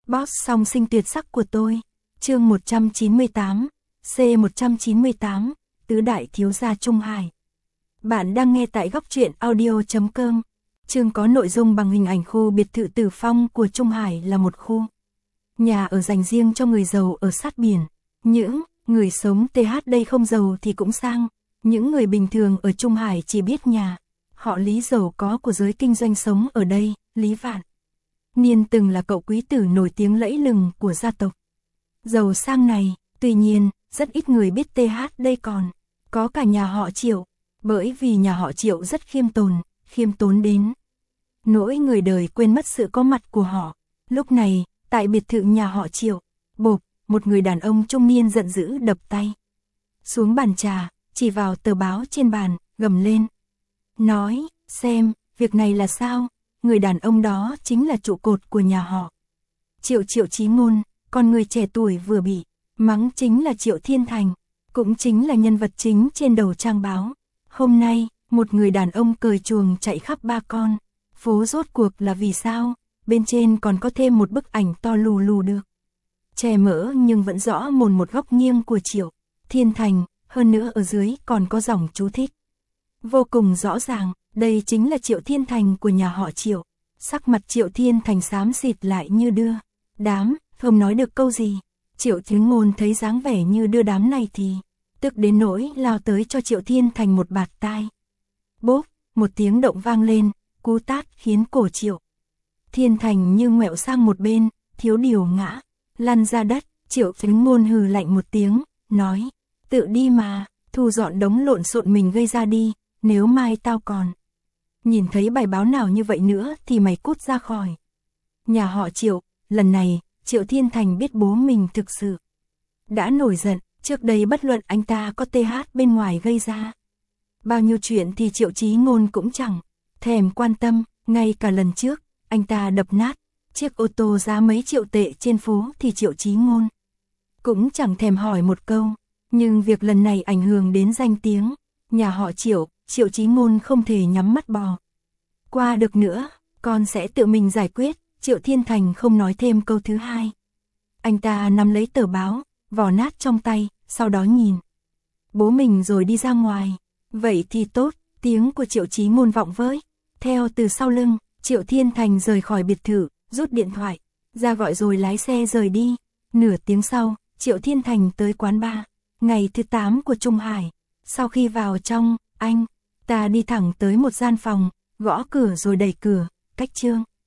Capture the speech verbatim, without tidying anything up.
Boss song sinh tuyệt sắc của tôi. Chương một trăm chín mươi tám, C một trăm chín mươi tám, Tứ đại thiếu gia Trung Hải. Bạn đang nghe tại góc truyện audio chấm com. Chương có nội dung bằng hình ảnh. Khu biệt thự Tử Phong của Trung Hải là một khu nhà ở dành riêng cho người giàu ở sát biển. Những người sống th đây không giàu thì cũng sang. Những người bình thường ở Trung Hải chỉ biết nhà họ Lý giàu có của giới kinh doanh sống ở đây. Lý Vạn Niên từng là cậu quý tử nổi tiếng lẫy lừng của gia tộc giàu sang này. Tuy nhiên, rất ít người biết th đây còn có cả nhà họ Triệu. Bởi vì nhà họ Triệu rất khiêm tốn, khiêm tốn đến nỗi người đời quên mất sự có mặt của họ. Lúc này, tại biệt thự nhà họ Triệu, bộp, một người đàn ông trung niên giận dữ đập tay xuống bàn trà, chỉ vào tờ báo trên bàn, gầm lên. Nói, xem, việc này là sao? Người đàn ông đó chính là trụ cột của nhà họ Triệu. Triệu Chí Ngôn, còn người trẻ tuổi vừa bị mắng chính là Triệu Thiên Thành, cũng chính là nhân vật chính trên đầu trang báo. Hôm nay, một người đàn ông cởi chuồng chạy khắp ba con phố rốt cuộc là vì sao? Bên trên còn có thêm một bức ảnh to lù lù được che mỡ nhưng vẫn rõ mồn một góc nghiêng của Triệu Thiên Thành, hơn nữa ở dưới còn có dòng chú thích vô cùng rõ ràng, đây chính là Triệu Thiên Thành của nhà họ Triệu. Sắc mặt Triệu Thiên Thành xám xịt lại như đưa đám, không nói được câu gì. Triệu Chí Ngôn thấy dáng vẻ như đưa đám này thì tức đến nỗi lao tới cho Triệu Thiên Thành một bạt tai. Bốp, một tiếng động vang lên, cú tát khiến cổ Triệu Thiên Thành như ngoẹo sang một bên, thiếu điều ngã lăn ra đất. Triệu Chí Ngôn hừ lạnh một tiếng, nói, tự đi mà, thu dọn đống lộn xộn mình gây ra đi, nếu mai tao còn nhìn thấy bài báo nào như vậy nữa thì mày cút ra khỏi nhà họ Triệu. Lần này, Triệu Thiên Thành biết bố mình thực sự đã nổi giận. Trước đây bất luận anh ta có th bên ngoài gây ra bao nhiêu chuyện thì Triệu Chí Ngôn cũng chẳng thèm quan tâm. Ngay cả lần trước, anh ta đập nát chiếc ô tô giá mấy triệu tệ trên phố thì Triệu Chí Ngôn cũng chẳng thèm hỏi một câu. Nhưng việc lần này ảnh hưởng đến danh tiếng nhà họ Triệu, Triệu Chí Ngôn không thể nhắm mắt bò qua được nữa. Con sẽ tự mình giải quyết. Triệu Thiên Thành không nói thêm câu thứ hai. Anh ta nắm lấy tờ báo, vò nát trong tay, sau đó nhìn bố mình rồi đi ra ngoài. Vậy thì tốt, tiếng của Triệu Chí Ngôn vọng với theo từ sau lưng. Triệu Thiên Thành rời khỏi biệt thự, rút điện thoại ra gọi rồi lái xe rời đi. Nửa tiếng sau, Triệu Thiên Thành tới quán bar ngày thứ tám của Trung Hải. Sau khi vào trong, anh ta đi thẳng tới một gian phòng, gõ cửa rồi đẩy cửa. Cách Trương